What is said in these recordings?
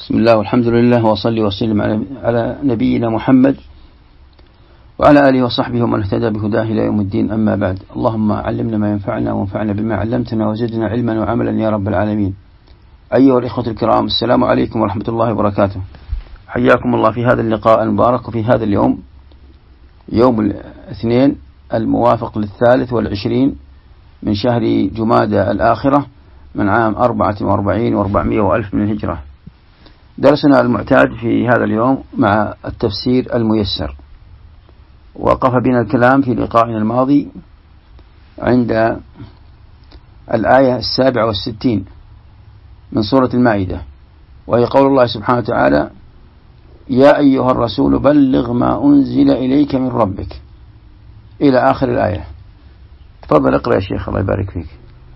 بسم الله والحمد لله وصلي وسلم على نبينا محمد وعلى آله وصحبه ومن اهتدى بهداه إلى يوم الدين. أما بعد، اللهم علمنا ما ينفعنا وانفعنا بما علمتنا وزدنا علما وعملا يا رب العالمين. أيها الإخوة الكرام، السلام عليكم ورحمة الله وبركاته. حياكم الله في هذا اللقاء المبارك وفي هذا اليوم، يوم الاثنين الموافق 23 من شهر جمادى الآخرة من عام 44 و400 وألف من الهجرة. درسنا المعتاد في هذا اليوم مع التفسير الميسر. وقف بنا الكلام في لقائنا الماضي عند الآية 67 من سورة المائدة، وهي قول الله سبحانه وتعالى: يا أيها الرسول بلغ ما أنزل إليك من ربك، إلى آخر الآية. تفضل اقرأ يا شيخ، الله يبارك فيك.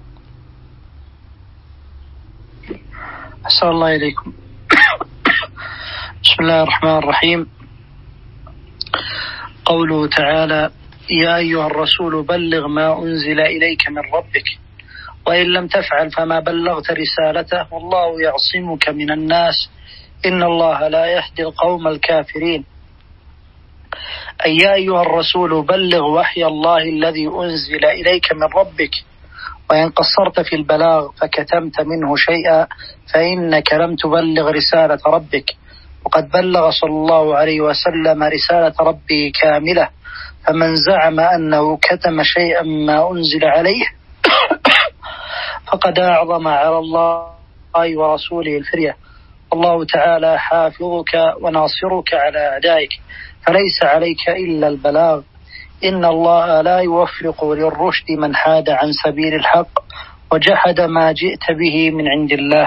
أحسن الله إليكم. بسم الله الرحمن الرحيم. قوله تعالى: يا أيها الرسول بلغ ما أنزل إليك من ربك وإن لم تفعل فما بلغت رسالته والله يعصمك من الناس إن الله لا يهدي القوم الكافرين. أي يا أيها الرسول بلغ وحي الله الذي أنزل إليك من ربك، وإن قصرت في البلاغ فكتمت منه شيئا فإنك لم تبلغ رسالة ربك، وقد بلغ صلى الله عليه وسلم رسالة ربه كاملة، فمن زعم أنه كتم شيئا ما أنزل عليه فقد أعظم على الله ورسوله الفرية. الله تعالى حافظك وناصرك على أعدائك، فليس عليك إلا البلاغ. إن الله لا يوفق للرشد من حاد عن سبيل الحق وجحد ما جئت به من عند الله.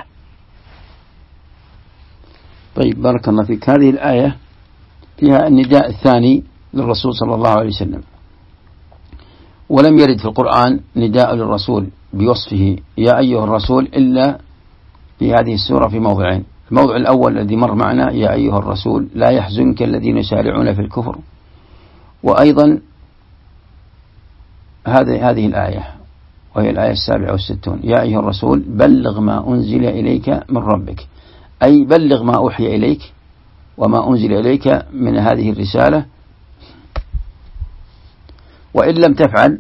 طيب، بارك الله فيك. هذه الآية فيها النداء الثاني للرسول صلى الله عليه وسلم، ولم يرد في القرآن نداء للرسول بوصفه يا أيها الرسول إلا في هذه السورة في موضعين. الموضع الأول الذي مر معنا: يا أيها الرسول لا يحزنك الذين يسارعون في الكفر. وأيضا هذه الآية وهي الآية 67: يا أيها الرسول بلغ ما أنزل إليك من ربك، أي بلغ ما أوحي إليك وما أنزل إليك من هذه الرسالة، وإن لم تفعل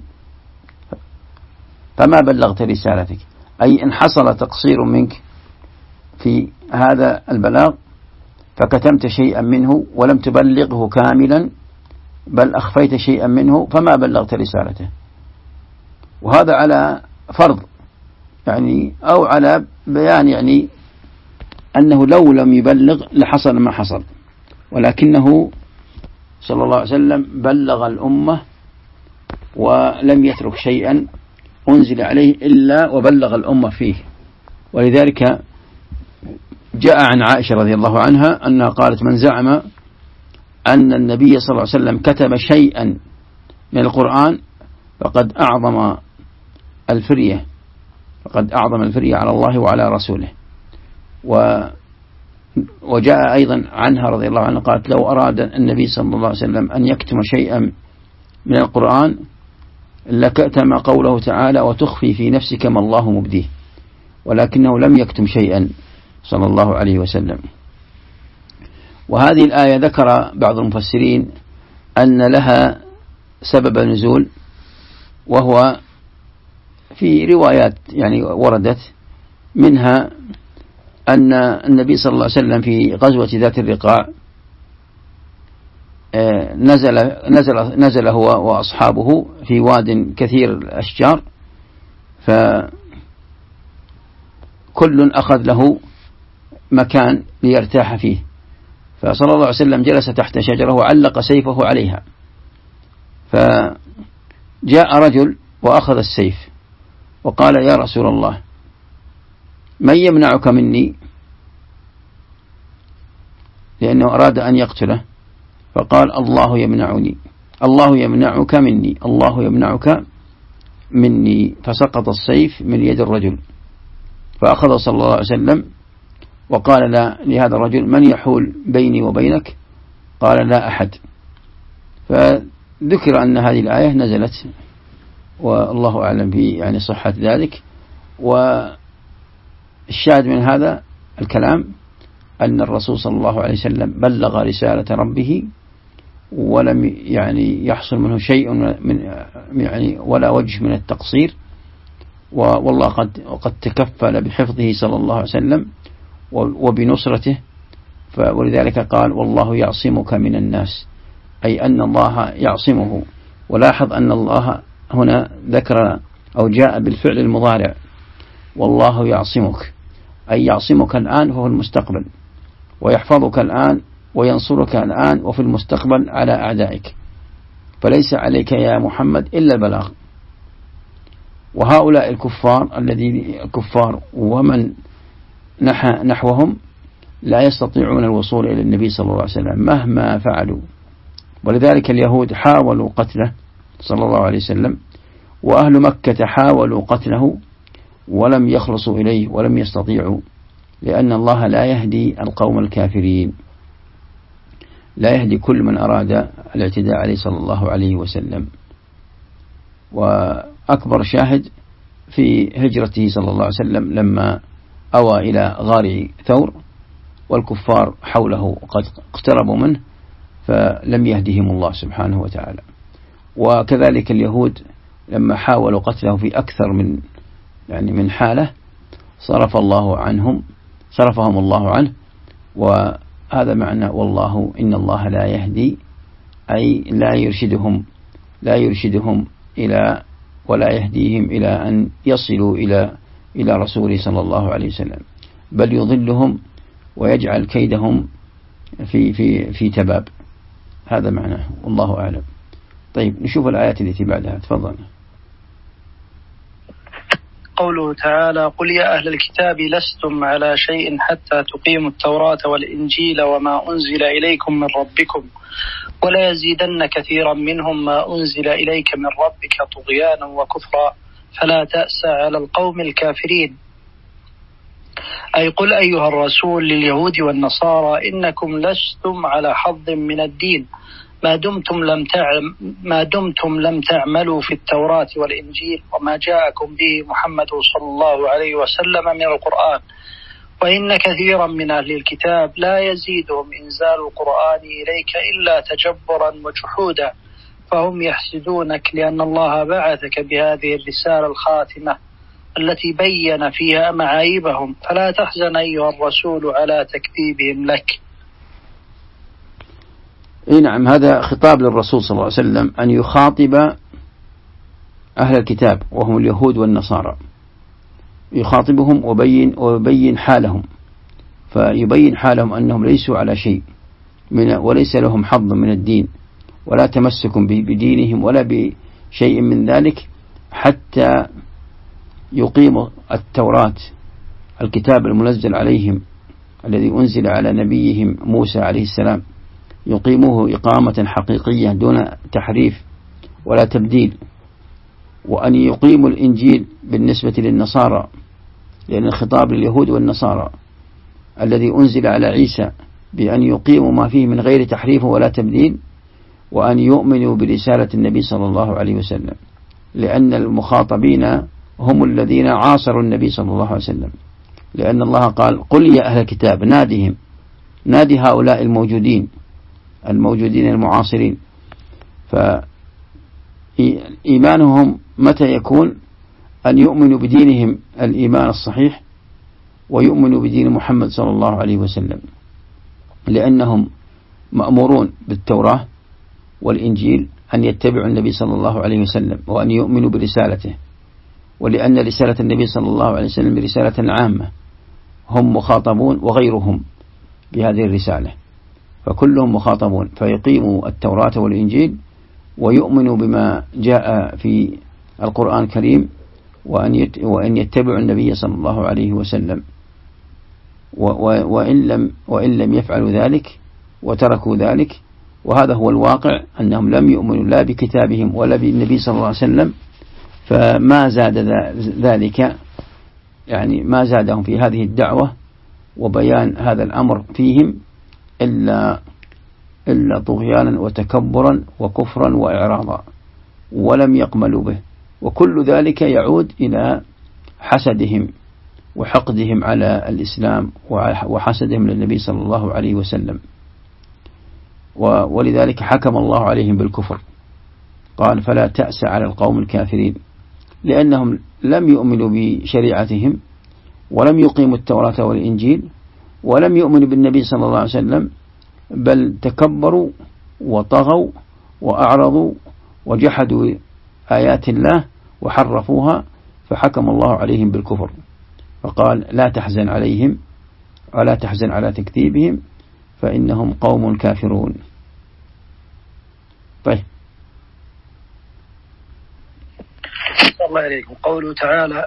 فما بلغت رسالتك، أي إن حصل تقصير منك في هذا البلاغ فكتمت شيئا منه ولم تبلغه كاملا بل أخفيت شيئا منه فما بلغت رسالته. وهذا على فرض أو على بيان أنه لو لم يبلغ لحصل ما حصل، ولكنه صلى الله عليه وسلم بلغ الأمة ولم يترك شيئا أنزل عليه إلا وبلغ الأمة فيه. ولذلك جاء عن عائشة رضي الله عنها أنها قالت: من زعم أن النبي صلى الله عليه وسلم كتب شيئا من القرآن فقد أعظم الفرية على الله وعلى رسوله. وجاء أيضا عنها رضي الله عنها قالت: لو أراد النبي صلى الله عليه وسلم أن يكتم شيئا من القرآن لكتم قوله تعالى: وتخفي في نفسك ما الله مبديه، ولكنه لم يكتم شيئا صلى الله عليه وسلم. وهذه الآية ذكر بعض المفسرين أن لها سبب نزول، وهو في روايات وردت، منها أن النبي صلى الله عليه وسلم في غزوة ذات الرقاع نزل هو وأصحابه في واد كثير الأشجار، فكل أخذ له مكان ليرتاح فيه، فصلى الله عليه وسلم جلس تحت شجرة وعلق سيفه عليها، فجاء رجل وأخذ السيف وقال: يا رسول الله، من يمنعك مني؟ لأنه أراد أن يقتله، فقال: الله يمنعني، الله يمنعك مني، الله يمنعك مني. فسقط السيف من يد الرجل، فأخذ صلى الله عليه وسلم وقال لهذا الرجل: من يحول بيني وبينك؟ قال: لا أحد. فذكر أن هذه الآية نزلت، والله أعلم بصحة ذلك. والشاهد من هذا الكلام أن الرسول صلى الله عليه وسلم بلغ رسالة ربه ولم يعني يحصل منه شيء من ولا وجه من التقصير، والله قد تكفل بحفظه صلى الله عليه وسلم وبنصرته، ولذلك قال والله يعصمك من الناس، أي أن الله يعصمه. ولاحظ أن الله هنا ذكر أو جاء بالفعل المضارع، والله يعصمك، أي يعصمك الآن وهو المستقبل، ويحفظك الآن وينصرك الآن وفي المستقبل على أعدائك، فليس عليك يا محمد إلا البلاغ. وهؤلاء الكفار ومن نحوهم لا يستطيعون الوصول إلى النبي صلى الله عليه وسلم مهما فعلوا، ولذلك اليهود حاولوا قتله صلى الله عليه وسلم، وأهل مكة حاولوا قتله ولم يخلصوا إليه ولم يستطيعوا، لأن الله لا يهدي القوم الكافرين، لا يهدي كل من أراد الاعتداء عليه صلى الله عليه وسلم. وأكبر شاهد في هجرته صلى الله عليه وسلم لما أوى إلى غار ثور والكفار حوله قد اقتربوا منه فلم يهدهم الله سبحانه وتعالى. وكذلك اليهود لما حاولوا قتله في أكثر من حالة صرفهم الله عنه. وهذا معنى والله إن الله لا يهدي، أي لا يرشدهم إلى ولا يهديهم إلى أن يصلوا إلى رسوله صلى الله عليه وسلم، بل يضلهم ويجعل كيدهم في تباب. هذا معناه والله أعلم. طيب نشوف الآيات التي بعدها، تفضل. قوله تعالى: قل يا أهل الكتاب لستم على شيء حتى تقيموا التوراة والإنجيل وما أنزل إليكم من ربكم ولا يزيدن كثيرا منهم ما أنزل إليك من ربك طغيانا وكفرا فلا تأس على القوم الكافرين. أي قل أيها الرسول لليهود والنصارى إنكم لستم على حظ من الدين ما دمتم لم تعملوا في التوراة والإنجيل وما جاءكم به محمد صلى الله عليه وسلم من القرآن، وإن كثيرا من أهل الكتاب لا يزيدهم إنزال القرآن إليك إلا تجبرا وجحودا، فهم يحسدونك لأن الله بعثك بهذه الرسالة الخاتمة التي بين فيها معايبهم، فلا تحزن أيها الرسول على تكذيبهم لك. نعم، هذا خطاب للرسول صلى الله عليه وسلم أن يخاطب أهل الكتاب وهم اليهود والنصارى، يخاطبهم ويبين حالهم، فيبين حالهم أنهم ليسوا على شيء وليس لهم حظ من الدين ولا تمسك بدينهم ولا بشيء من ذلك حتى يقيموا التوراة، الكتاب المنزل عليهم الذي أنزل على نبيهم موسى عليه السلام، يقيموه إقامة حقيقية دون تحريف ولا تبديل. وأن يقيموا الإنجيل بالنسبة للنصارى، لأن الخطاب لليهود والنصارى الذي أنزل على عيسى بأن يقيموا ما فيه من غير تحريف ولا تبديل، وأن يؤمنوا برسالة النبي صلى الله عليه وسلم، لأن المخاطبين هم الذين عاصروا النبي صلى الله عليه وسلم، لأن الله قال قل يا أهل الكتاب، نادي هؤلاء الموجودين المعاصرين. فإيمانهم متى يكون؟ أن يؤمنوا بدينهم الإيمان الصحيح ويؤمنوا بدين محمد صلى الله عليه وسلم، لأنهم مأمورون بالتوراة والإنجيل أن يتبعوا النبي صلى الله عليه وسلم وأن يؤمنوا برسالته، ولأن رسالة النبي صلى الله عليه وسلم رسالة عامة، هم مخاطبون وغيرهم بهذه الرسالة، فكلهم مخاطبون، فيقيموا التوراة والإنجيل ويؤمنوا بما جاء في القرآن الكريم وأن يتبعوا النبي صلى الله عليه وسلم. وإن لم يفعلوا ذلك وتركوا ذلك، وهذا هو الواقع، أنهم لم يؤمنوا لا بكتابهم ولا بالنبي صلى الله عليه وسلم، فما زاد ذلك، يعني ما زادهم في هذه الدعوة وبيان هذا الأمر فيهم إلا طغيانا وتكبرا وكفرا وإعراضا، ولم يقبلوا به. وكل ذلك يعود إلى حسدهم وحقدهم على الإسلام وحسدهم للنبي صلى الله عليه وسلم. ولذلك حكم الله عليهم بالكفر، قال فلا تأس على القوم الكافرين، لأنهم لم يؤمنوا بشريعتهم ولم يقيموا التوراة والإنجيل ولم يؤمنوا بالنبي صلى الله عليه وسلم، بل تكبروا وطغوا وأعرضوا وجحدوا آيات الله وحرفوها، فحكم الله عليهم بالكفر، فقال لا تحزن عليهم ولا تحزن على تكذيبهم فإنهم قوم كافرون. طيب، الله عليكم. قوله تعالى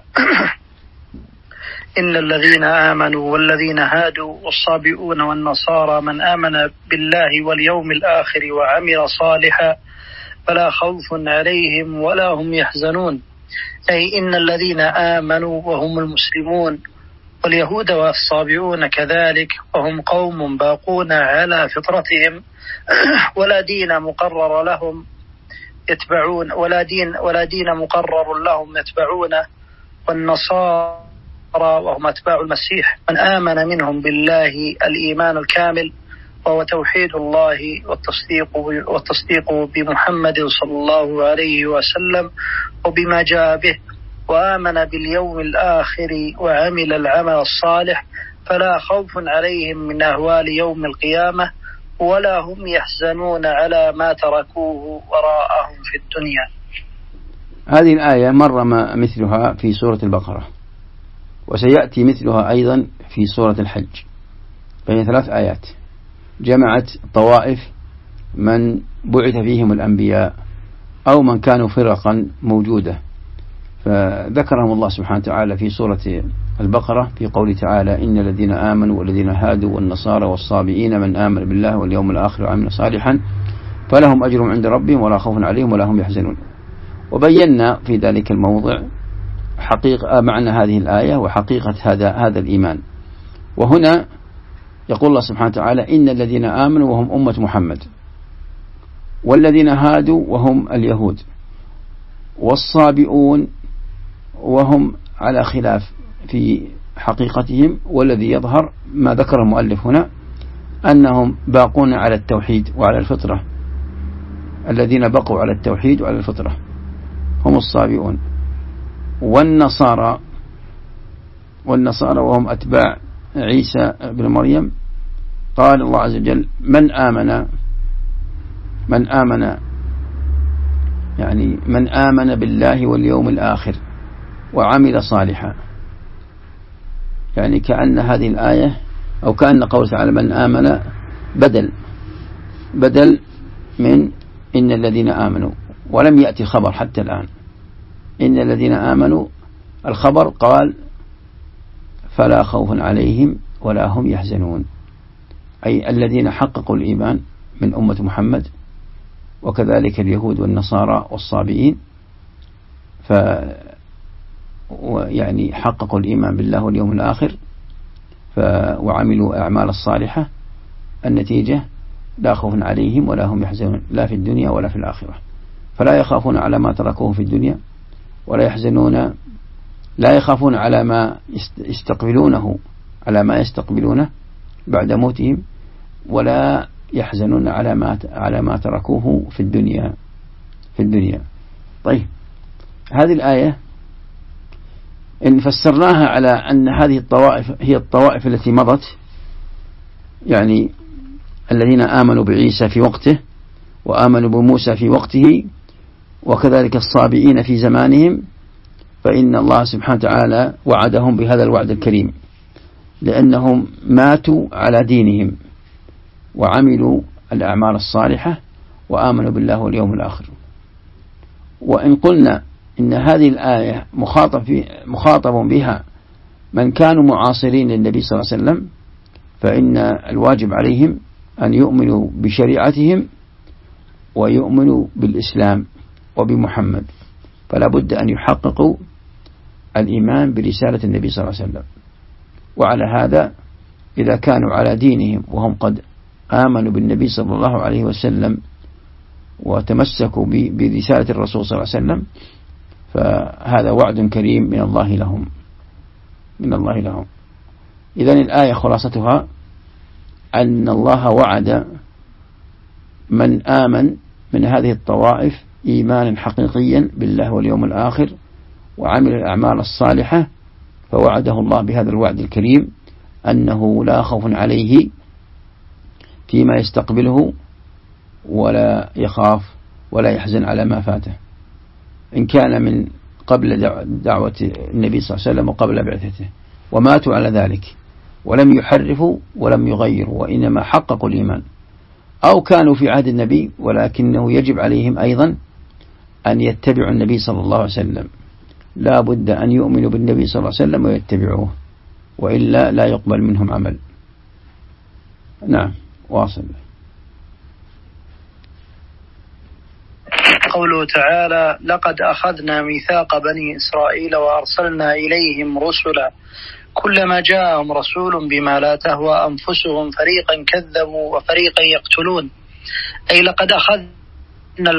إن الذين آمنوا والذين هادوا والصابئون والنصارى من آمن بالله واليوم الآخر وعمل صالحا فلا خوف عليهم ولا هم يحزنون، أي إن الذين آمنوا وهم المسلمون، واليهود والصابئون كذلك، وهم قوم باقون على فطرتهم ولا دين مقرر لهم يتبعون ولا دين مقرر لهم يتبعونه، والنصارى وهم أتباع المسيح من آمن منهم بالله الإيمان الكامل وهو توحيد الله والتصديق بمحمد صلى الله عليه وسلم وبما جاء به، وآمن باليوم الآخر وعمل العمل الصالح فلا خوف عليهم من أهوال يوم القيامة ولا هم يحزنون على ما تركوه وراءهم في الدنيا. هذه الآية مر مثلها في سورة البقرة، وسيأتي مثلها أيضا في سورة الحج، فهي 3 آيات جمعت طوائف من بعث فيهم الأنبياء أو من كانوا فرقا موجودة، فذكرهم الله سبحانه وتعالى في سورة البقرة في قوله تعالى إن الذين آمنوا والذين هادوا والنصارى والصابئين من آمن بالله واليوم الآخر وعمل صالحا فلهم أجر عند ربهم ولا خوف عليهم ولا هم يحزنون. وبينا في ذلك الموضع حقيقة معنى هذه الآية وحقيقة هذا الإيمان. وهنا يقول الله سبحانه وتعالى إن الذين آمنوا وهم أمة محمد، والذين هادوا وهم اليهود، والصابئون وهم على خلاف في حقيقتهم، والذي يظهر ما ذكر المؤلف هنا أنهم باقون على التوحيد وعلى الفطرة، الذين بقوا على التوحيد وعلى الفطرة هم الصابئون. والنصارى وهم أتباع عيسى بن مريم، قال الله عز وجل من آمن بالله واليوم الآخر وعمل صالحا، يعني كأن هذه الآية أو كأن قول تعالى من آمن بدل من إن الذين آمنوا، ولم يأتي خبر حتى الآن. إن الذين آمنوا الخبر قال فلا خوف عليهم ولا هم يحزنون، أي الذين حققوا الإيمان من أمة محمد، وكذلك اليهود والنصارى والصابئين، يعني حققوا الإيمان بالله واليوم الآخر وعملوا أعمال الصالحة، النتيجة لا خوف عليهم ولا هم يحزنون لا في الدنيا ولا في الآخرة، فلا يخافون على ما تركوه في الدنيا لا يخافون على ما يستقبلونه بعد موتهم، ولا يحزنون على ما تركوه في الدنيا. طيب، هذه الآية إن فسرناها على أن هذه الطوائف هي الطوائف التي مضت، يعني الذين آمنوا بعيسى في وقته وآمنوا بموسى في وقته وكذلك الصابئين في زمانهم، فإن الله سبحانه وتعالى وعدهم بهذا الوعد الكريم، لأنهم ماتوا على دينهم وعملوا الأعمال الصالحة وآمنوا بالله واليوم الآخر. وإن قلنا إن هذه الآية مخاطب بها من كانوا معاصرين للنبي صلى الله عليه وسلم، فإن الواجب عليهم أن يؤمنوا بشريعتهم ويؤمنوا بالإسلام وبمحمد، فلا بد أن يحققوا الإيمان برسالة النبي صلى الله عليه وسلم. وعلى هذا إذا كانوا على دينهم وهم قد آمنوا بالنبي صلى الله عليه وسلم وتمسكوا برسالة الرسول صلى الله عليه وسلم، فهذا وعد كريم من الله لهم. من الله لهم. إذن الآية خلاصتها أن الله وعد من آمن من هذه الطوائف إيمانا حقيقيا بالله واليوم الآخر وعمل الأعمال الصالحة، فوعده الله بهذا الوعد الكريم أنه لا خوف عليه فيما يستقبله ولا يخاف ولا يحزن على ما فاته، إن كان من قبل دعوة النبي صلى الله عليه وسلم وقبل بعثته، وماتوا على ذلك ولم يحرفوا ولم يغيروا وإنما حققوا الإيمان، أو كانوا في عهد النبي ولكنه يجب عليهم أيضا أن يتبعوا النبي صلى الله عليه وسلم، لا بد أن يؤمنوا بالنبي صلى الله عليه وسلم ويتبعوه، وإلا لا يقبل منهم عمل. نعم، واصل. قوله تعالى: لقد أخذنا ميثاق بني إسرائيل وأرسلنا إليهم رسلا كلما جاءهم رسول بما لا تهوى أنفسهم فريقا كذبوا وفريقا يقتلون. أي لقد أخذنا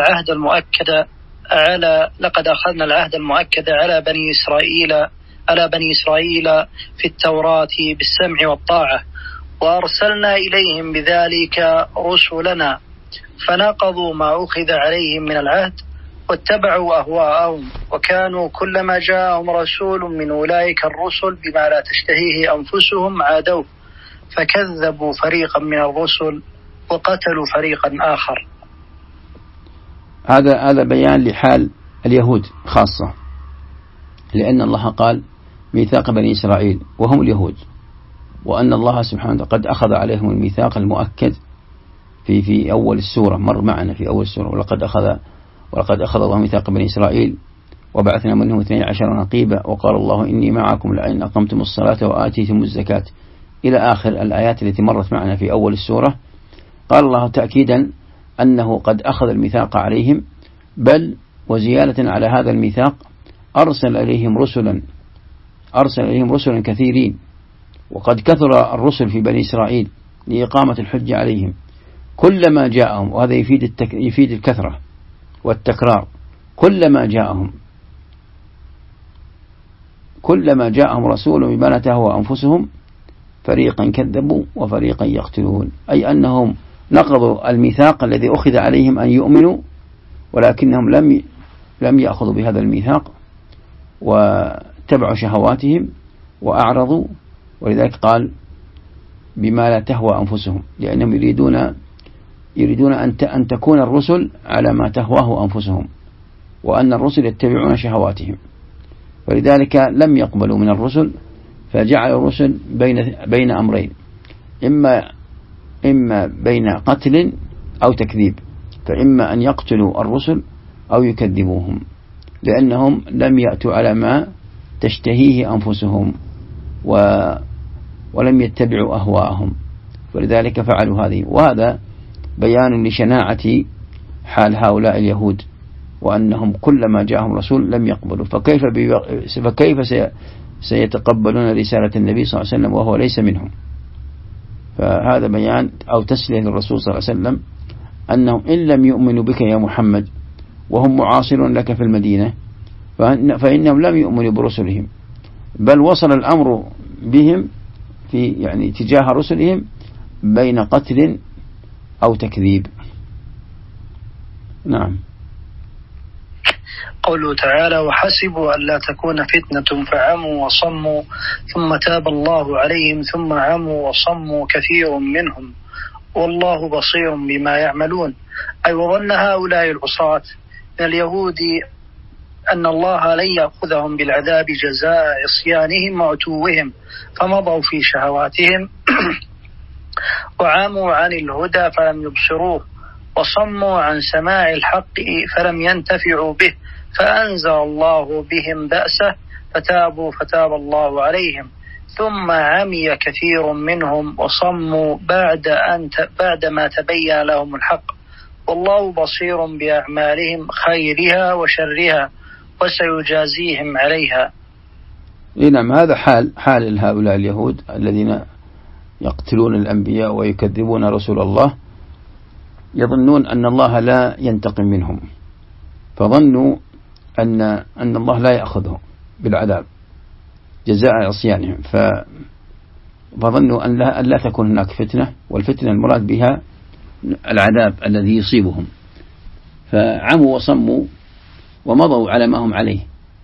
العهد المؤكد على بني إسرائيل في التوراة بالسمع والطاعة، وأرسلنا إليهم بذلك رسلنا فنقضوا ما أخذ عليهم من العهد واتبعوا أهواءهم، وكانوا كلما جاءهم رسول من أولئك الرسل بما لا تشتهيه أنفسهم عادوه فكذبوا فريقا من الرسل وقتلوا فريقا آخر. هذا بيان لحال اليهود خاصة، لأن الله قال ميثاق بني إسرائيل وهم اليهود، وأن الله سبحانه وتعالى قد أخذ عليهم الميثاق المؤكد في أول السورة، مر معنا في أول السورة: ولقد أخذ الله ميثاق بني إسرائيل وبعثنا منهم 12 نقيبا وقال الله إني معكم لئن أقمتم الصلاة وآتيتم الزكاة، إلى آخر الآيات التي مرت معنا في أول السورة. قال الله تأكيدا أنه قد أخذ الميثاق عليهم، بل وزيادة على هذا الميثاق أرسل إليهم رسلا كثيرين، وقد كثر الرسل في بني إسرائيل لإقامة الحج عليهم كلما جاءهم، وهذا يفيد الكثرة والتكرار، كلما جاءهم رسول بما لا تهوى أنفسهم فريقا كذبوا وفريقا يقتلون، أي أنهم نقضوا الميثاق الذي أخذ عليهم أن يؤمنوا، ولكنهم لم يأخذوا بهذا الميثاق واتبعوا شهواتهم وأعرضوا، ولذلك قال بما لا تهوى أنفسهم، لأنهم يريدون أن تكون الرسل على ما تهواه أنفسهم، وأن الرسل يتبعون شهواتهم، ولذلك لم يقبلوا من الرسل، فجعلوا الرسل بين أمرين، إما بين قتل أو تكذيب، فإما أن يقتلوا الرسل أو يكذبوهم، لأنهم لم يأتوا على ما تشتهيه أنفسهم ولم يتبعوا أهواءهم، ولذلك فعلوا هذه. وهذا بيان لشناعة حال هؤلاء اليهود، وأنهم كلما جاءهم رسول لم يقبلوا، فكيف سيتقبلون رسالة النبي صلى الله عليه وسلم وهو ليس منهم؟ فهذا بيان أو تسلية للرسول صلى الله عليه وسلم أنهم إن لم يؤمنوا بك يا محمد وهم معاصرون لك في المدينة فإنهم لم يؤمنوا برسلهم، بل وصل الأمر بهم في تجاه رسلهم بين قتل أو تكذيب. نعم. قوله تعالى: وحسبوا ألا تكون فتنة فعموا وصموا ثم تاب الله عليهم ثم عموا وصموا كثير منهم والله بصير بما يعملون. أي وظن هؤلاء العصاة من اليهود أن الله لن يأخذهم بالعذاب جزاء عصيانهم وعتوهم، فمضوا في شهواتهم وعاموا عن الهدى فلم يبصروه، وصموا عن سماع الحق فلم ينتفعوا به، فأنزل الله بهم بأسه فتابوا فتاب الله عليهم، ثم عمي كثير منهم وصموا بعد ما تبين لهم الحق، والله بصير بأعمالهم خيرها وشرها وسيجازيهم عليها. نعم، هذا حال هؤلاء اليهود الذين يقتلون الأنبياء ويكذبون رسول الله، يظنون أن الله لا ينتقم منهم، فظنوا أن الله لا يأخذهم بالعذاب جزاء عصيانهم، فظنوا أن لا تكون هناك فتنة، والفتنة المراد بها العذاب الذي يصيبهم، فعموا وصموا ومضوا على ما هم عليه،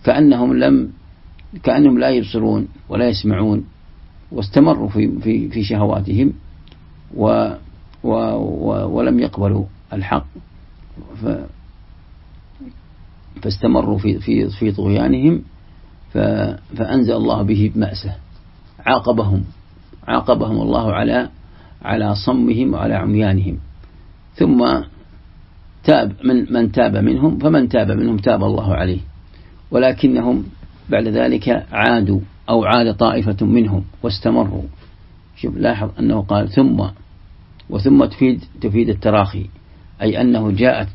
كأنهم لا يبصرون ولا يسمعون، واستمروا في شهواتهم ولم يقبلوا الحق، فاستمروا في طغيانهم، فأنزل الله به بمأسه، عاقبهم الله على صمهم وعلى عميانهم. ثم تاب من تاب منهم، فمن تاب منهم تاب الله عليه، ولكنهم بعد ذلك عاد طائفة منهم واستمروا. شوف لاحظ أنه قال ثم تفيد التراخي، أي أنه جاءت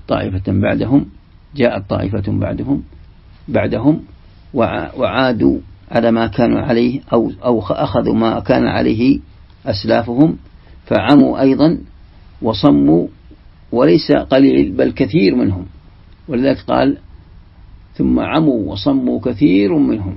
طائفة بعدهم وعادوا على ما كانوا عليه أو أخذوا ما كان عليه أسلافهم، فعموا أيضا وصموا، وليس قليل بل كثير منهم، ولذلك قال ثم عموا وصموا كثير منهم،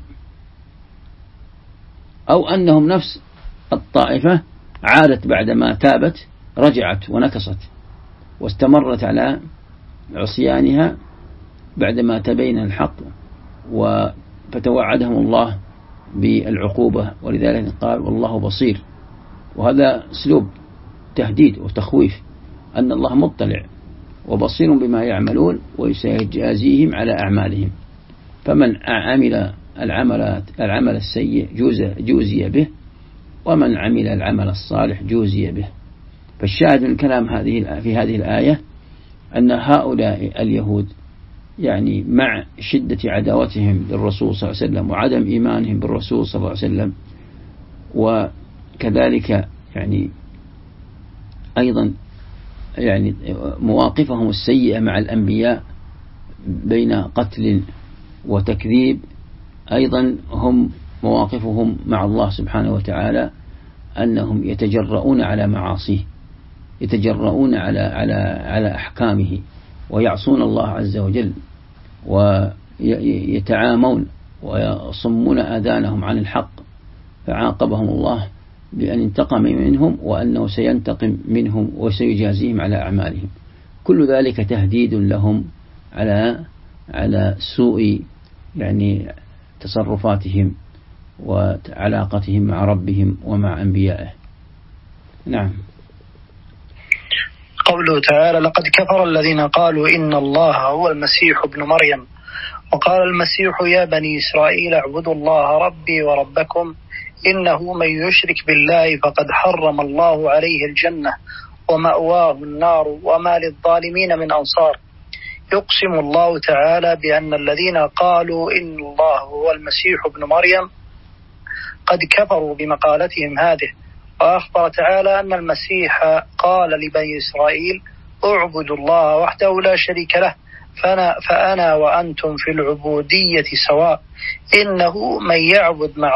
أو أنهم نفس الطائفة عادت بعدما تابت، رجعت ونكصت واستمرت على عصيانها بعدما تبين الحق، فتوعدهم الله بالعقوبة، ولذلك قال والله بصير. وهذا أسلوب تهديد وتخويف، أن الله مطلع وبصير بما يعملون وسيجازيهم على أعمالهم، فمن عمل العمل السيء جوزي به، ومن عمل العمل الصالح جوزي به. فالشاهد من كلام في هذه الآية أن هؤلاء اليهود يعني مع شدة عداوتهم للرسول صلى الله عليه وسلم وعدم إيمانهم بالرسول صلى الله عليه وسلم، وكذلك يعني أيضا يعني مواقفهم السيئة مع الأنبياء بين قتل وتكذيب، أيضا هم مواقفهم مع الله سبحانه وتعالى أنهم يتجرؤون على معاصيه، يتجرؤون على أحكامه، ويعصون الله عز وجل، ويتعامون ويصمون آذانهم عن الحق، فعاقبهم الله بأن انتقم منهم، وأنه سينتقم منهم وسيجازيهم على أعمالهم. كل ذلك تهديد لهم على سوء يعني تصرفاتهم وعلاقتهم مع ربهم ومع أنبيائه. نعم. قوله تعالى لقد كفر الذين قالوا إن الله هو المسيح ابن مريم، وقال المسيح يا بني إسرائيل اعبدوا الله ربي وربكم إنه من يشرك بالله فقد حرم الله عليه الجنة ومأواه النار وما للظالمين من أنصار. يقسم الله تعالى بأن الذين قالوا إن الله هو المسيح ابن مريم قد كفروا بمقالتهم هذه، وأخبر تعالى أن المسيح قال لبني إسرائيل اعبدوا الله وحده لا شريك له فأنا وأنتم في العبودية سواء، إنه من يعبد مع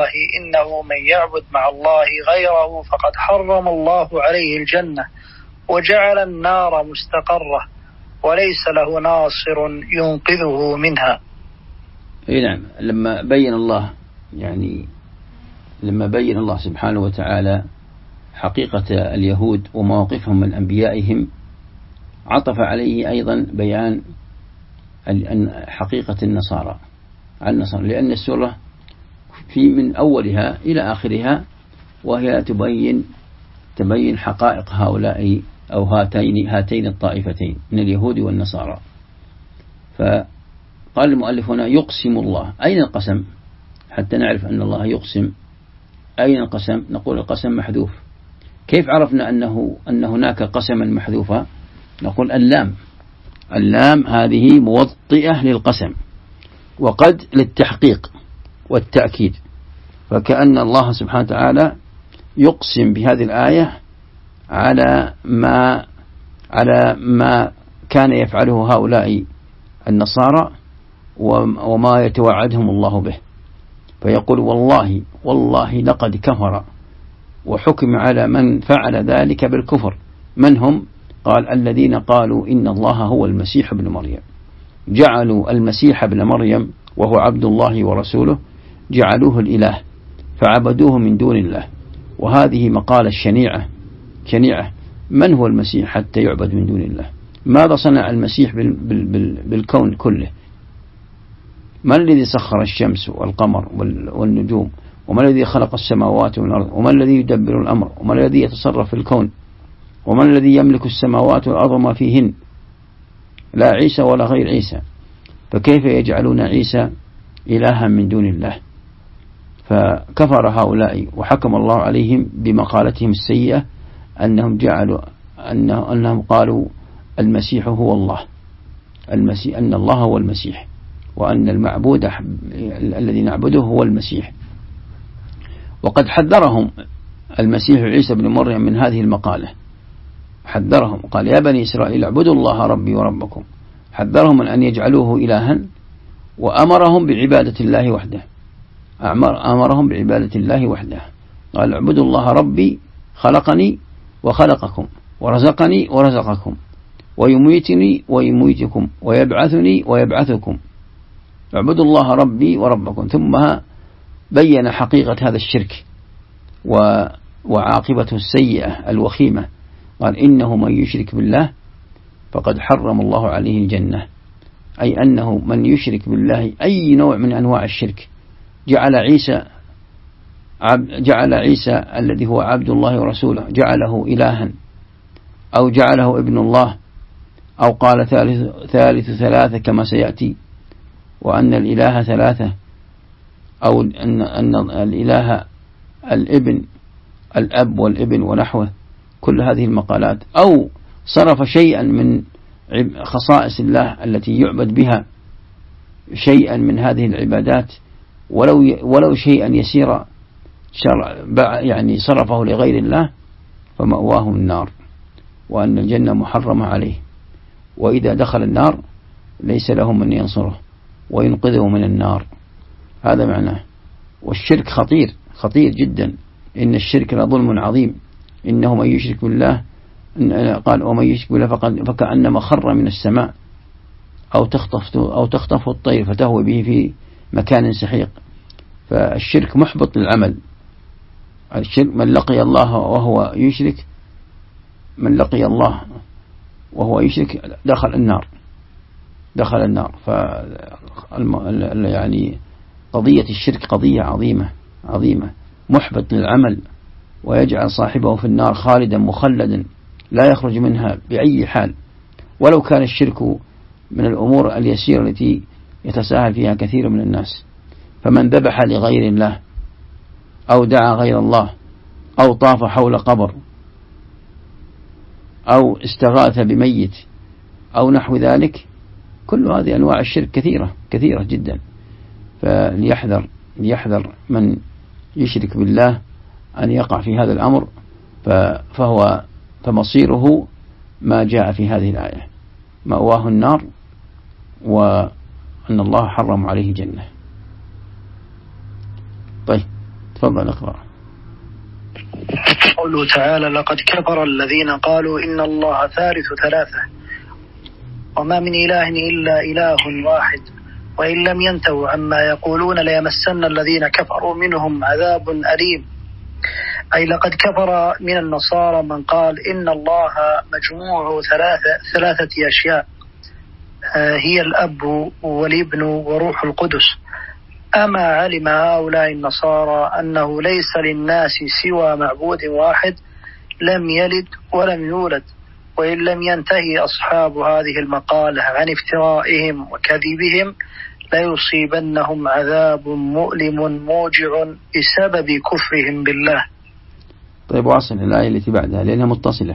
الله غيره فقد حرم الله عليه الجنة وجعل النار مستقرة وليس له ناصر ينقذه منها. نعم. لما بين الله سبحانه وتعالى حقيقة اليهود ومواقفهم من أنبيائهم، عطف عليه أيضا بيان حقيقة النصارى، لأن السورة من أولها إلى آخرها وهي تبين حقائق هؤلاء أو هاتين الطائفتين من اليهود والنصارى. فقال المؤلف هنا يقسم الله. أين القسم؟ حتى نعرف أن الله يقسم. أين القسم؟ نقول القسم محذوف. كيف عرفنا أن هناك قسما محذوفا؟ نقول اللام هذه موطئة للقسم، وقد للتحقيق والتأكيد، فكأن الله سبحانه وتعالى يقسم بهذه الآية على ما كان يفعله هؤلاء النصارى وما يتوعدهم الله به، فيقول والله لقد كفر، وحكم على من فعل ذلك بالكفر. من هم؟ قال الذين قالوا إن الله هو المسيح ابن مريم، جعلوا المسيح ابن مريم وهو عبد الله ورسوله جعلوه الإله فعبدوه من دون الله. وهذه مقالة شنيعة. من هو المسيح حتى يعبد من دون الله؟ ماذا صنع المسيح بالكون كله؟ من الذي سخر الشمس والقمر والنجوم؟ ومن الذي خلق السماوات والأرض؟ ومن الذي يدبر الأمر؟ ومن الذي يتصرف في الكون؟ ومن الذي يملك السماوات والأرض وما فيهن؟ لا عيسى ولا غير عيسى. فكيف يجعلون عيسى إلها من دون الله؟ فكفر هؤلاء وحكم الله عليهم بمقالتهم السيئة أنهم قالوا المسيح هو الله، أن الله هو المسيح، وأن المعبود الذي نعبده هو المسيح. وقد حذرهم المسيح عيسى بن مريم من هذه المقالة، حذرهم قال يا بني إسرائيل اعبدوا الله ربي وربكم، حذرهم من أن يجعلوه إلها، وأمرهم بعبادة الله وحده، أمرهم بعبادة الله وحده. قال اعبدوا الله ربي خلقني وخلقكم ورزقني ورزقكم ويميتني ويميتكم ويبعثني ويبعثكم، اعبدوا الله ربي وربكم. ثم بين حقيقة هذا الشرك وعاقبته السيئة الوخيمة. قال إنه من يشرك بالله فقد حرم الله عليه الجنة، أي أنه من يشرك بالله أي نوع من أنواع الشرك، جعل عيسى الذي هو عبد الله ورسوله جعله إلها، أو جعله ابن الله، أو قال ثالث ثلاثة كما سيأتي، وأن الإله ثلاثة، أو أن الإله الابن، الأب والابن ونحوه، كل هذه المقالات. أو صرف شيئا من خصائص الله التي يعبد بها، شيئا من هذه العبادات ولو شيئا يسيرا، يعني صرفه لغير الله، فمأواه النار، وأن الجنة محرمة عليه، وإذا دخل النار ليس له من ينصره وينقذه من النار. هذا معناه. والشرك خطير جدا، إن الشرك لظلم عظيم. إنه من يشرك بالله، قال ومن يشرك بالله فكأنما خر من السماء أو تخطف الطير فتهوي به في مكان سحيق. فالشرك محبط للعمل. الشرك من لقي الله وهو يشرك، دخل النار. يعني قضية الشرك قضية عظيمة، محبط للعمل، ويجعل صاحبه في النار خالدا مخلدا لا يخرج منها بأي حال، ولو كان الشرك من الأمور اليسيرة التي يتساهل فيها كثير من الناس. فمن ذبح لغير الله، أو دعا غير الله، أو طاف حول قبر، أو استغاث بميت، أو نحو ذلك، كل هذه أنواع الشرك كثيرة جدا. فليحذر من يشرك بالله أن يقع في هذا الأمر، فمصيره ما جاء في هذه الآية، مأواه النار، وأن الله حرم عليه جنة. طيب تفضل اقرأ. قوله تعالى لقد كفر الذين قالوا إن الله ثالث ثلاثة وما من إله إلا إله واحد وإن لم ينتهوا عما يقولون ليمسن الذين كفروا منهم عذاب أليم. أي لقد كفر من النصارى من قال إن الله مجموع ثلاثة أشياء، هي الأب والابن وروح القدس. أما علم هؤلاء النصارى أنه ليس للناس سوى معبود واحد لم يلد ولم يولد، وإن لم ينتهي أصحاب هذه المقالة عن افترائهم وكذبهم ليصيبنهم عذاب مؤلم موجع بسبب كفرهم بالله. طيب واصل الآية التي بعدها لأنها متصلة.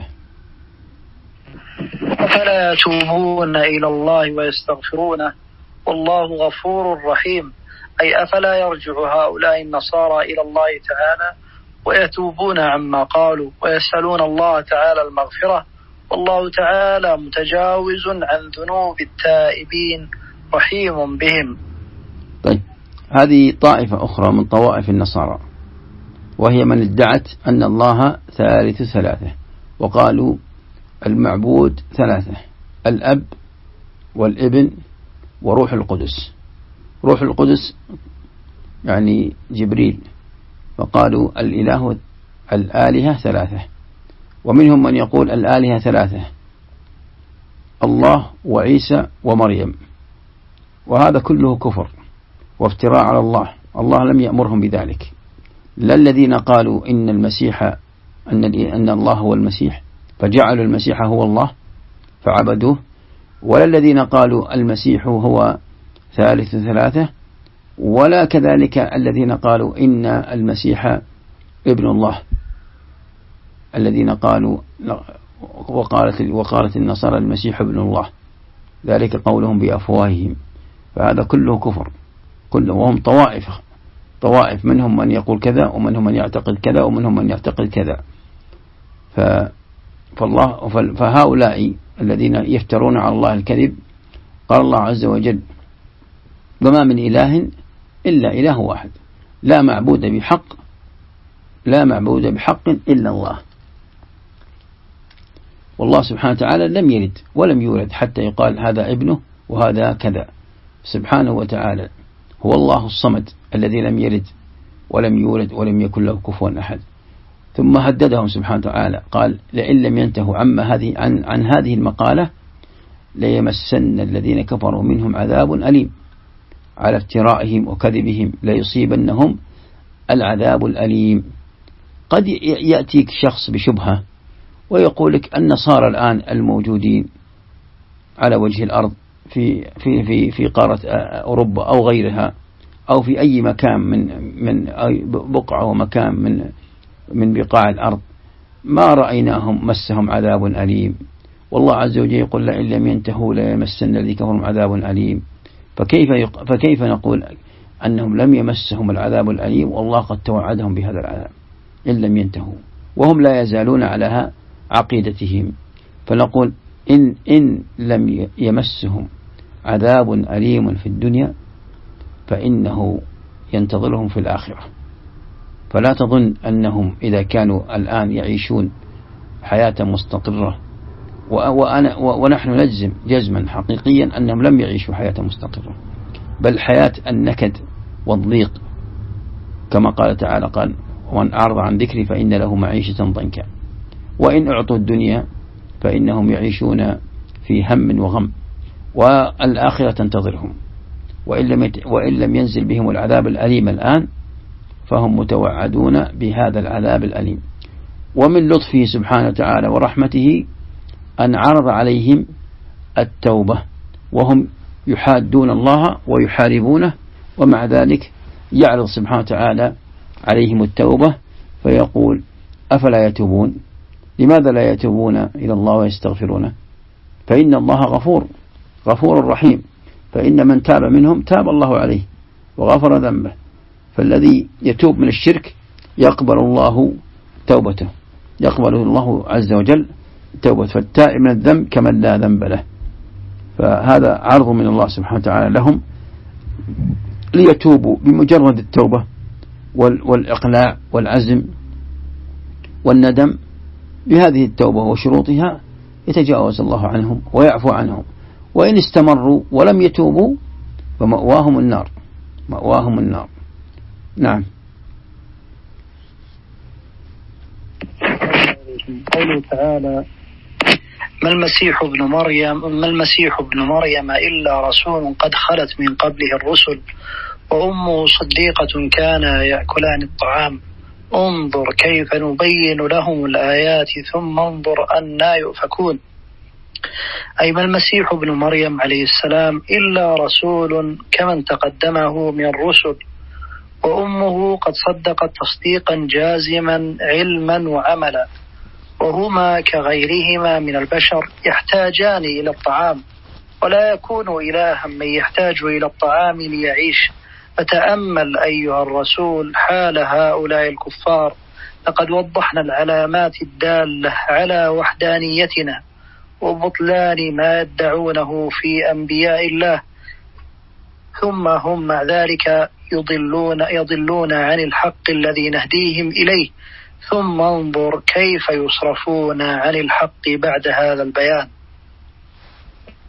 أفلا يتوبون إلى الله ويستغفرونه والله غفور رحيم. أي أفلا يرجع هؤلاء النصارى إلى الله تعالى ويتوبون عما قالوا ويسألون الله تعالى المغفرة، والله تعالى متجاوز عن ذنوب التائبين رحيم بهم. طيب هذه طائفة أخرى من طوائف النصارى، وهي من ادعت أن الله ثالث ثلاثة، وقالوا المعبود ثلاثة، الأب والابن وروح القدس. روح القدس يعني جبريل، فقالوا الآلهة ثلاثة. ومنهم من يقول الآلهة ثلاثة، الله وعيسى ومريم، وهذا كله كفر وافتراء على الله. الله لم يأمرهم بذلك، لا الذين قالوا إن المسيح أن الله هو المسيح فجعلوا المسيح هو الله فعبدوه، ولا الذين قالوا المسيح هو ثالث ثلاثة، ولا كذلك الذين قالوا إن المسيح ابن الله، الذين قالوا وقالت النصارى المسيح ابن الله، ذلك قولهم بأفواههم. فهذا كله كفر كله، وهم طوائف منهم من يقول كذا ومنهم من يعتقد كذا ومنهم من يعتقد كذا. فهؤلاء الذين يفترون على الله الكذب، قال الله عز وجل: وما من إله إلا إله واحد لا معبود بحق إلا الله. والله سبحانه وتعالى لم يلد ولم يولد حتى يقال هذا ابنه وهذا كذا، سبحانه وتعالى هو الله الصمد الذي لم يلد ولم يولد ولم يكن له كفوا أحد. ثم هددهم سبحانه وتعالى قال: لئن لم ينتهوا عن هذه المقالة ليمسن الذين كفروا منهم عذاب أليم، على افترائهم وكذبهم ليصيبنهم العذاب الأليم. قد يأتيك شخص بشبهة ويقول لك النصارى الآن الموجودين على وجه الأرض في قارة أوروبا أو غيرها أو في أي مكان من بقعة ومكان من بقاع الأرض ما رأيناهم مسهم عذاب أليم، والله عز وجل يقول: لئن لم ينتهوا ليمسن الذين كفروا عذاب أليم. فكيف نقول أنهم لم يمسهم العذاب الأليم والله قد توعدهم بهذا العذاب إن لم ينتهوا وهم لا يزالون على عقيدتهم؟ فنقول إن لم يمسهم عذاب أليم في الدنيا فإنه ينتظرهم في الآخرة. فلا تظن أنهم إذا كانوا الآن يعيشون حياة مستقرة، ونحن نجزم جزما حقيقيا أنهم لم يعيشوا حياة مستقرة، بل حياة النكد والضيق، كما قال تعالى: قال: ومن أعرض عن ذكري فإن له معيشة ضنكا. وإن أعطوا الدنيا فإنهم يعيشون في هم وغم، والآخرة تنتظرهم. وإن لم ينزل بهم العذاب الأليم الآن فهم متوعدون بهذا العذاب الأليم. ومن لطفه سبحانه وتعالى ورحمته أن عرض عليهم التوبة، وهم يحادون الله ويحاربونه، ومع ذلك يعرض سبحانه وتعالى عليهم التوبة فيقول: أفلا يتوبون؟ لماذا لا يتوبون إلى الله ويستغفرونه؟ فإن الله غفور رحيم، فإن من تاب منهم تاب الله عليه وغفر ذنبه. فالذي يتوب من الشرك يقبل الله توبته، يقبل الله عز وجل توبة، فالتائب من الذنب كمن لا ذنب له. فهذا عرض من الله سبحانه وتعالى لهم ليتوبوا بمجرد التوبة والإقلاع والعزم والندم. بهذه التوبة وشروطها يتجاوز الله عنهم ويعفو عنهم، وإن استمروا ولم يتوبوا فمأواهم النار. نعم. قوله تعالى: ما المسيح ابن مريم إلا رسول قد خلت من قبله الرسل وأمه صديقة كانا يأكلان الطعام انظر كيف نبين لهم الآيات ثم انظر أنى يؤفكون. أي ما المسيح ابن مريم عليه السلام إلا رسول كمن تقدمه من الرسل، وأمه قد صدقت تصديقا جازما علما وعملا، وهما كغيرهما من البشر يحتاجان إلى الطعام، ولا يكون إلها من يحتاج إلى الطعام ليعيش. فتأمل أيها الرسول حال هؤلاء الكفار، لقد وضحنا العلامات الدالة على وحدانيتنا وبطلان ما يدعونه في أنبياء الله، ثم هم مع ذلك يضلون عن الحق الذي نهديهم إليه، ثم انظر كيف يصرفون عن الحق بعد هذا البيان.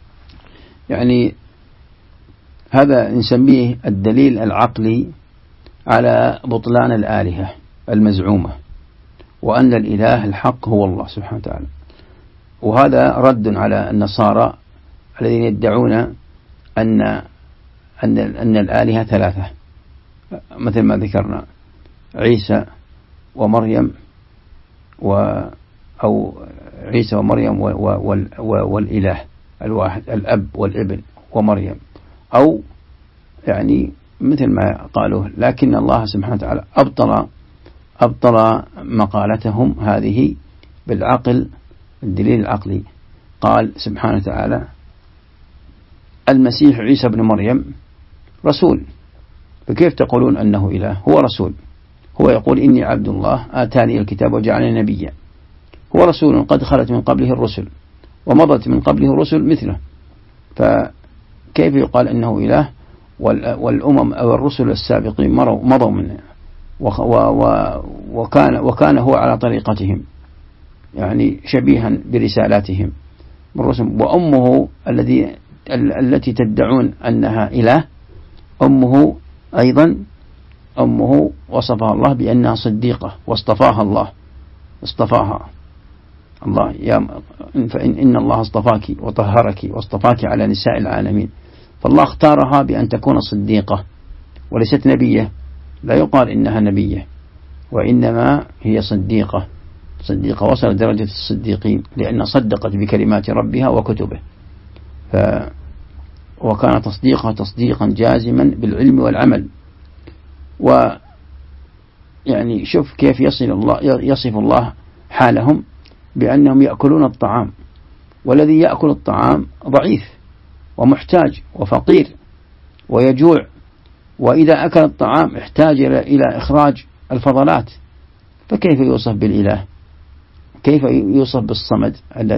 يعني هذا نسميه الدليل العقلي على بطلان الآلهة المزعومة، وأن الإله الحق هو الله سبحانه وتعالى. وهذا رد على النصارى الذين يدعون أن الآلهة ثلاثة، مثل ما ذكرنا عيسى ومريم أو عيسى ومريم والإله الواحد، الأب والابن ومريم، أو يعني مثل ما قالوا. لكن الله سبحانه وتعالى أبطل مقالتهم هذه بالعقل، الدليل العقلي. قال سبحانه وتعالى: المسيح عيسى بن مريم رسول، فكيف تقولون أنه إله؟ هو رسول، هو يقول: إني عبد الله آتاني الكتاب وجعلني نبيا. هو رسول قد خلت من قبله الرسل ومضت من قبله الرسل مثله، فكيف يقال أنه إله والأمم أو الرسل السابقين مضوا منه وكان هو على طريقتهم، يعني شبيها برسالاتهم بالرسل. وأمه التي تدعون أنها إله، أمه أيضا وصفها الله بأنها صديقة، واصطفاها الله إن الله اصطفاك وطهرك واصطفاك على نساء العالمين. فالله اختارها بأن تكون صديقة وليست نبية، لا يقال إنها نبية، وإنما هي صديقة وصلت درجة الصديقين، لأن صدقت بكلمات ربها وكتبه، وكان تصديقا جازما بالعلم والعمل. ويعني شوف كيف يصف الله حالهم بأنهم يأكلون الطعام، والذي يأكل الطعام ضعيف ومحتاج وفقير ويجوع، وإذا أكل الطعام احتاج إلى إخراج الفضلات، فكيف يوصف بالإله؟ كيف يوصف بالصمد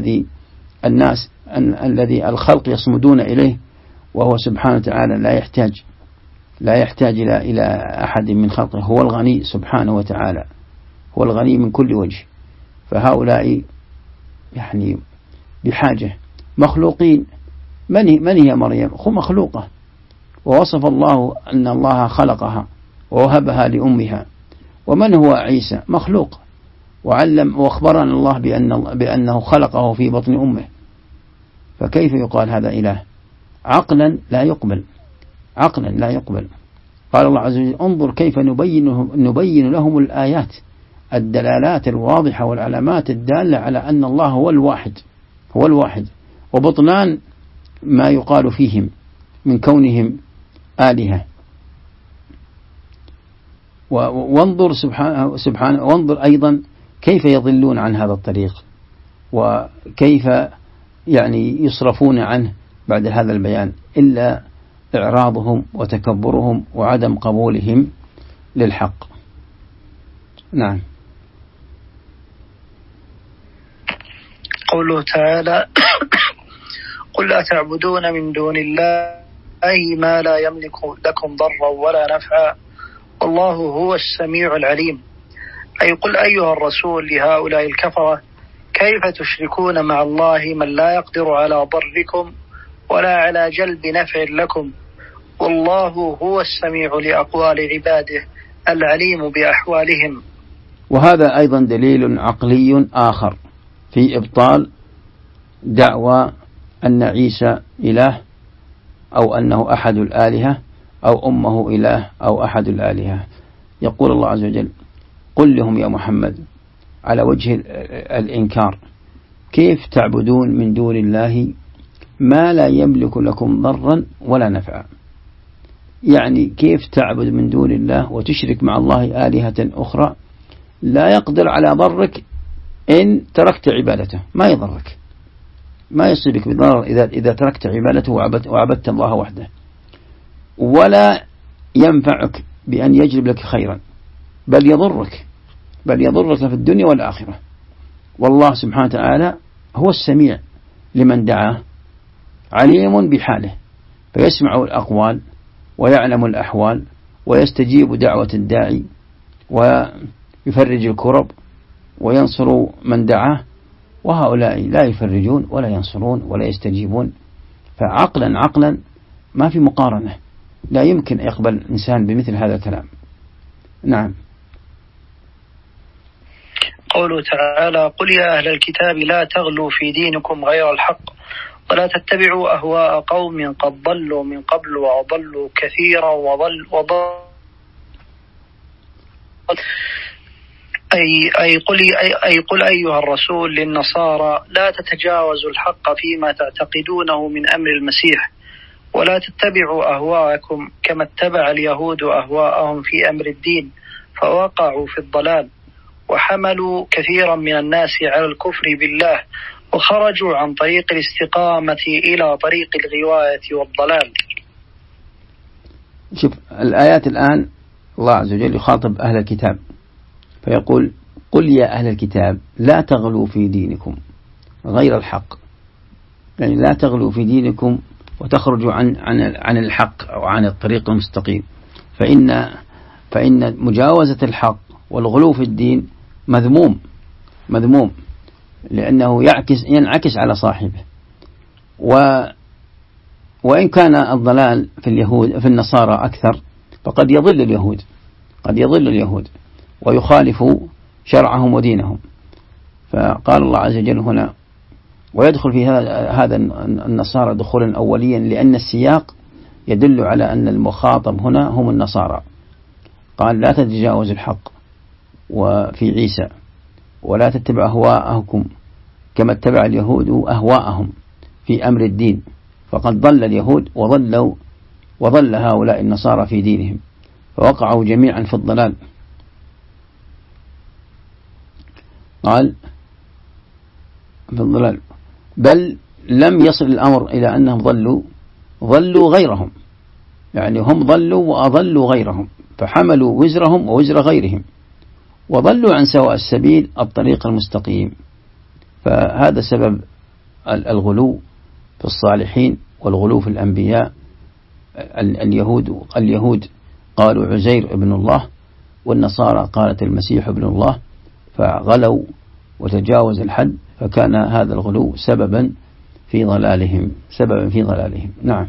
الذي الخلق يصمدون إليه، وهو سبحانه وتعالى لا يحتاج إلى أحد من خلقه، هو الغني سبحانه وتعالى، هو الغني من كل وجه. فهؤلاء يعني بحاجة مخلوقين. من هي مريم؟ مخلوقة، ووصف الله أن الله خلقها ووهبها لأمها. ومن هو عيسى؟ مخلوق، وأخبرنا الله بأنه خلقه في بطن أمه، فكيف يقال هذا إله؟ عقلا لا يقبل. قال الله عز وجل: انظر كيف نبين لهم الآيات، الدلالات الواضحة والعلامات الدالة على أن الله هو الواحد، وبطلان ما يقال فيهم من كونهم آلهة. وانظر سبحانه وانظر أيضا كيف يضلون عن هذا الطريق، وكيف يعني يصرفون عنه بعد هذا البيان، إلا إعراضهم وتكبرهم وعدم قبولهم للحق. نعم. قوله تعالى: قل أتعبدون من دون الله ما لا يملك لكم ضرا ولا نفعا والله هو السميع العليم. أي قل أيها الرسول لهؤلاء الكفرة: كيف تشركون مع الله من لا يقدر على ضركم ولا على جلب نفع لكم، والله هو السميع لأقوال عباده العليم بأحوالهم. وهذا أيضا دليل عقلي آخر في إبطال دعوى أن عيسى إله، أو أنه أحد الآلهة، أو أمه إله، أو أحد الآلهة. يقول الله عز وجل: قل لهم يا محمد على وجه الإنكار: كيف تعبدون من دون الله ما لا يملك لكم ضرا ولا نفعا؟ يعني كيف تعبد من دون الله وتشرك مع الله آلهة أخرى لا يقدر على ضرك إن تركت عبادته، ما يضرك، ما يصيبك بضرر إذا تركت عبادته وعبدت الله وحده، ولا ينفعك بأن يجلب لك خيرا، بل يضرك في الدنيا والآخرة. والله سبحانه وتعالى هو السميع لمن دعاه، عليم بحاله، فيسمع الأقوال ويعلم الأحوال ويستجيب دعوة الداعي ويفرج الكرب وينصر من دعاه، وهؤلاء لا يفرجون ولا ينصرون ولا يستجيبون. فعقلا ما في مقارنة، لا يمكن يقبل إنسان بمثل هذا الكلام. نعم. قوله تعالى: قل يا أهل الكتاب لا تغلوا في دينكم غير الحق ولا تتبعوا أهواء قوم قد ضلوا من قبل وأضلوا كثيرا أي قل أيها الرسول للنصارى لا تتجاوزوا الحق فيما تعتقدونه من أمر المسيح ولا تتبعوا أهواءكم كما اتبع اليهود أهواءهم في أمر الدين فوقعوا في الضلال وحملوا كثيرا من الناس على الكفر بالله وخرجوا عن طريق الاستقامة إلى طريق الغواية والضلال. شوف الآيات الآن الله عز وجل يخاطب أهل الكتاب فيقول: قل يا أهل الكتاب لا تغلوا في دينكم غير الحق، يعني لا تغلوا في دينكم وتخرجوا عن الحق أو عن الطريق المستقيم، فإن مجاوزة الحق والغلو في الدين مذموم لأنه ينعكس على صاحبه. وإن كان الضلال في النصارى أكثر فقد يضل اليهود ويخالف شرعهم ودينهم. فقال الله عز وجل هنا: ويدخل في هذا النصارى دخولا أوليا لأن السياق يدل على أن المخاطب هنا هم النصارى. قال: لا تتجاوز الحق وفي عيسى ولا تتبع أهواءكم كما اتبع اليهود أهواءهم في أمر الدين فقد ضل اليهود وضل هؤلاء النصارى في دينهم فوقعوا جميعا في الضلال. قال: في الضلال بل لم يصل الأمر إلى أنهم ضلوا غيرهم، يعني هم ضلوا وأضلوا غيرهم فحملوا وزرهم ووزر غيرهم وضلوا عن سواء السبيل الطريق المستقيم. فهذا سبب الغلو في الصالحين والغلو في الأنبياء. اليهود قالوا عزير ابن الله والنصارى قالت المسيح ابن الله فغلوا وتجاوز الحد فكان هذا الغلو سببا في ضلالهم. نعم.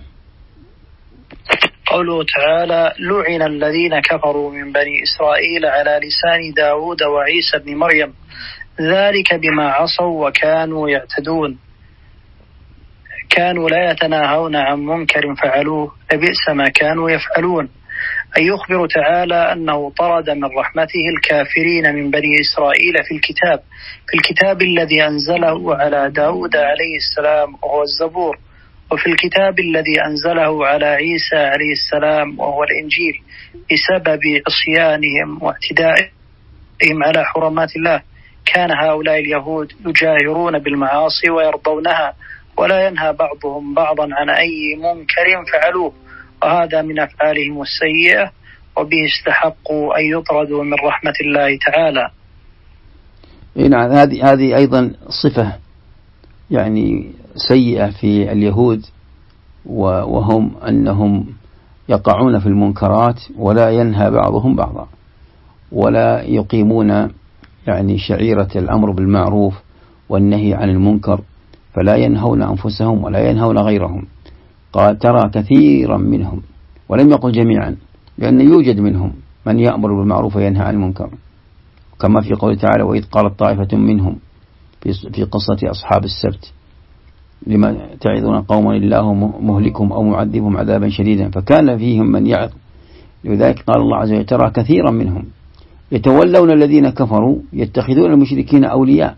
قوله تعالى: لعن الذين كفروا من بني إسرائيل على لسان داود وعيسى بن مريم ذلك بما عصوا وكانوا يعتدون كانوا لا يتناهون عن منكر فعلوه لبئس ما كانوا يفعلون. أي يخبر تعالى أنه طرد من رحمته الكافرين من بني إسرائيل في الكتاب الذي أنزله على داود عليه السلام وهو الزبور، وفي الكتاب الذي أنزله على عيسى عليه السلام وهو الإنجيل بسبب عصيانهم واعتدائهم على حرمات الله. كان هؤلاء اليهود يجاهرون بالمعاصي ويرضونها ولا ينهى بعضهم بعضا عن أي منكر فعلوه، وهذا من أفعالهم السيئة وبه استحقوا أن يطردوا من رحمة الله تعالى. نعم. هذه أيضا صفة يعني سيئة في اليهود، وهم أنهم يقعون في المنكرات ولا ينهى بعضهم بعضا ولا يقيمون يعني شعيرة الأمر بالمعروف والنهي عن المنكر، فلا ينهون أنفسهم ولا ينهون غيرهم. قال: ترى كثيرا منهم، ولم يقل جميعا، لأن يوجد منهم من يأمر بالمعروف وينهى عن المنكر، كما في قوله تعالى: وإذ قالت طائفة منهم في قصة أصحاب السبت لما تعظون قوما الله مهلكهم أو معذبهم عذابا شديدا فكان فيهم من يعظ. لذلك قال الله عز وجل: ترى كثيرا منهم يتولون الذين كفروا يتخذون المشركين أولياء.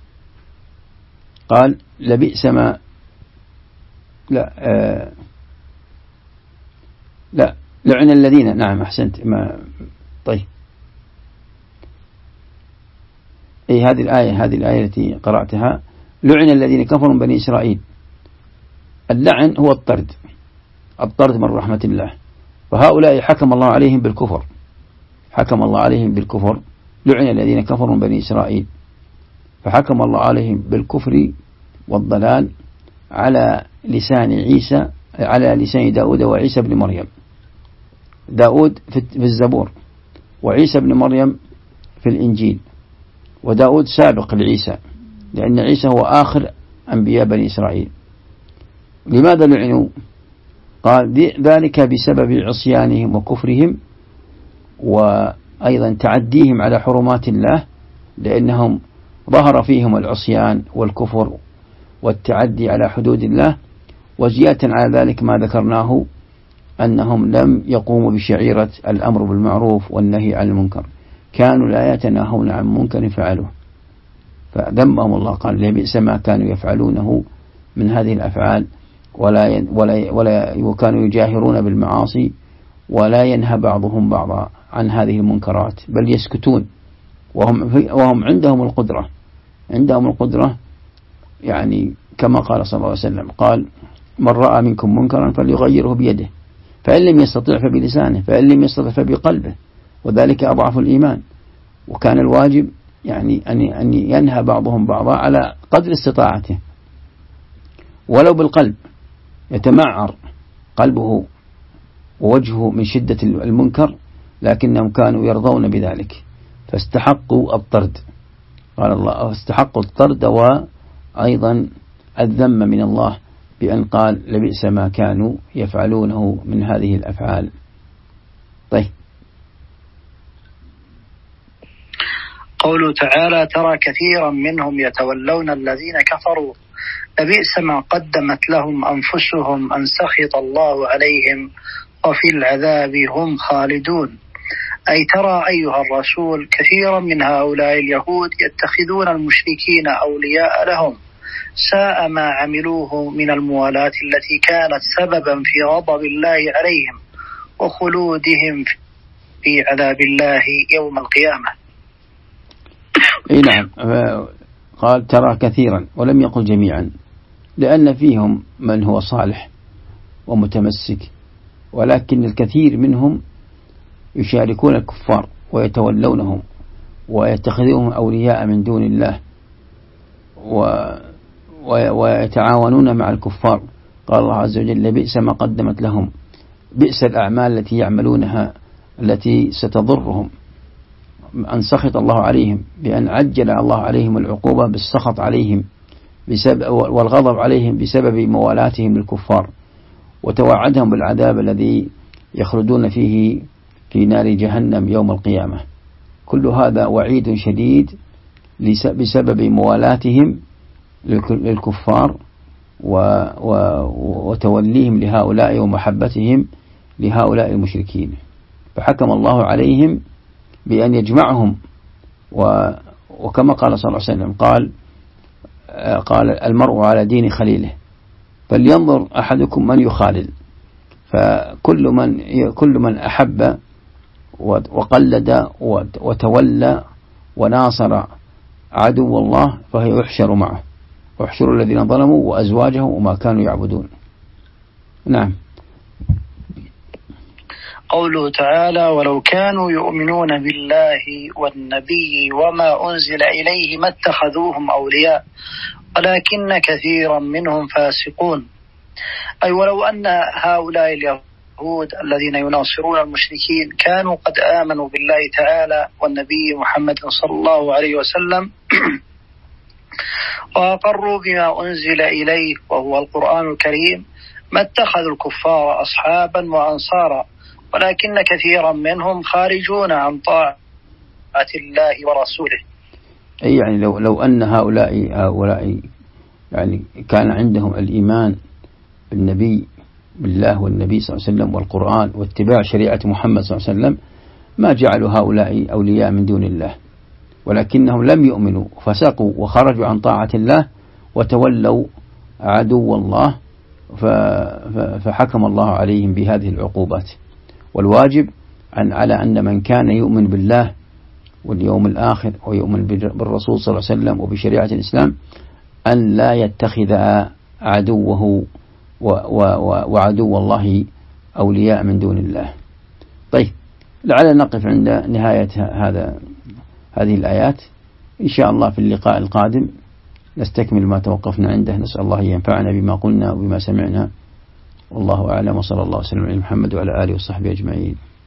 قال: لبئس ما لا لعن الذين. نعم أحسنت. طيب هذه الآية التي قرأتها: لعن الذين كفروا من بني إسرائيل. اللعن هو الطرد من رحمة الله، فهؤلاء حكم الله عليهم بالكفر. لعن الذين كفروا من بني إسرائيل، فحكم الله عليهم بالكفر والضلال على لسان داود وعيسى بن مريم. داود في الزبور، وعيسى بن مريم في الإنجيل، وداود سابق لعيسى لأن عيسى هو آخر أنبياء بني إسرائيل. لماذا لعنوا؟ قال: ذلك بسبب عصيانهم وكفرهم أيضا تعديهم على حرمات الله، لأنهم ظهر فيهم العصيان والكفر والتعدي على حدود الله. وزيادة على ذلك ما ذكرناه أنهم لم يقوموا بشعيرة الأمر بالمعروف والنهي عن المنكر، كانوا لا يتناهون عن منكر فعلوه، فذمهم الله قال لبئس ما كانوا يفعلونه من هذه الأفعال، وكانوا يجاهرون بالمعاصي ولا ينهى بعضهم بعضا عن هذه المنكرات، بل يسكتون وهم عندهم القدرة يعني كما قال صلى الله عليه وسلم، قال من رأى منكم منكرا فليغيره بيده، فإن لم يستطع فبلسانه، فإن لم يستطع فبقلبه، وذلك أضعف الإيمان. وكان الواجب يعني أن ينهى بعضهم بعضا على قدر استطاعته، ولو بالقلب، يتمعر قلبه ووجهه من شدة المنكر، لكنهم كانوا يرضون بذلك فاستحقوا الطرد. قال الله استحقوا الطرد وأيضا الذم من الله بأن قال لبئس ما كانوا يفعلونه من هذه الأفعال. طيب، قوله تعالى ترى كثيرا منهم يتولون الذين كفروا لبئس ما قدمت لهم أنفسهم أن سخط الله عليهم وفي العذاب هم خالدون. أي ترى أيها الرسول كثيرا من هؤلاء اليهود يتخذون المشركين أولياء لهم، ساء ما عملوه من الموالاة التي كانت سببا في غضب الله عليهم وخلودهم في عذاب الله يوم القيامة. أي نعم، قال ترى كثيرا ولم يقل جميعا، لأن فيهم من هو صالح ومتمسك، ولكن الكثير منهم يشاركون الكفار ويتولونهم ويتخذونهم أولياء من دون الله ويتعاونون مع الكفار. قال الله عز وجل لبئس ما قدمت لهم، بئس الأعمال التي يعملونها التي ستضرهم، أن سخط الله عليهم بأن عجل الله عليهم العقوبة بالسخط عليهم والغضب عليهم بسبب موالاتهم للكفار، وتوعدهم بالعذاب الذي يخلدون فيه في نار جهنم يوم القيامة. كل هذا وعيد شديد بسبب موالاتهم للكفار وتوليهم لهؤلاء ومحبتهم لهؤلاء المشركين. فحكم الله عليهم بأن يجمعهم، وكما قال صلى الله عليه وسلم قال المرء على دين خليله فلينظر أحدكم من يخالل. فكل من أحب وقلد وتولى وناصر عدو الله فهو يحشر معه، واحشروا الذين ظلموا وأزواجهم وما كانوا يعبدون. نعم. قوله تعالى ولو كانوا يؤمنون بالله والنبي وما أنزل إليه ما اتخذوهم أولياء ولكن كثيرا منهم فاسقون. أي ولو أن هؤلاء اليهود الذين يناصرون المشركين كانوا قد آمنوا بالله تعالى والنبي محمد صلى الله عليه وسلم وأقروا بما أنزل إليه وهو القرآن الكريم ما اتخذوا الكفار أصحابا وأنصارا، ولكن كثيرا منهم خارجون عن طاعة الله ورسوله. أي يعني لو أن هؤلاء يعني كان عندهم الإيمان بالنبي بالله والنبي صلى الله عليه وسلم والقرآن واتباع شريعة محمد صلى الله عليه وسلم ما جعلوا هؤلاء أولياء من دون الله، ولكنهم لم يؤمنوا فسقوا وخرجوا عن طاعة الله وتولوا عدو الله، فحكم الله عليهم بهذه العقوبات. والواجب على أن من كان يؤمن بالله واليوم الآخر ويؤمن بالرسول صلى الله عليه وسلم وبشريعة الإسلام أن لا يتخذ عدوه وعدو الله أولياء من دون الله. طيب، لعلنا نقف عند نهاية هذه الآيات، إن شاء الله في اللقاء القادم نستكمل ما توقفنا عنده. نسأل الله ينفعنا بما قلنا وبما سمعنا، والله أعلم، وصلى الله وسلم على محمد وعلى آله وصحبه أجمعين.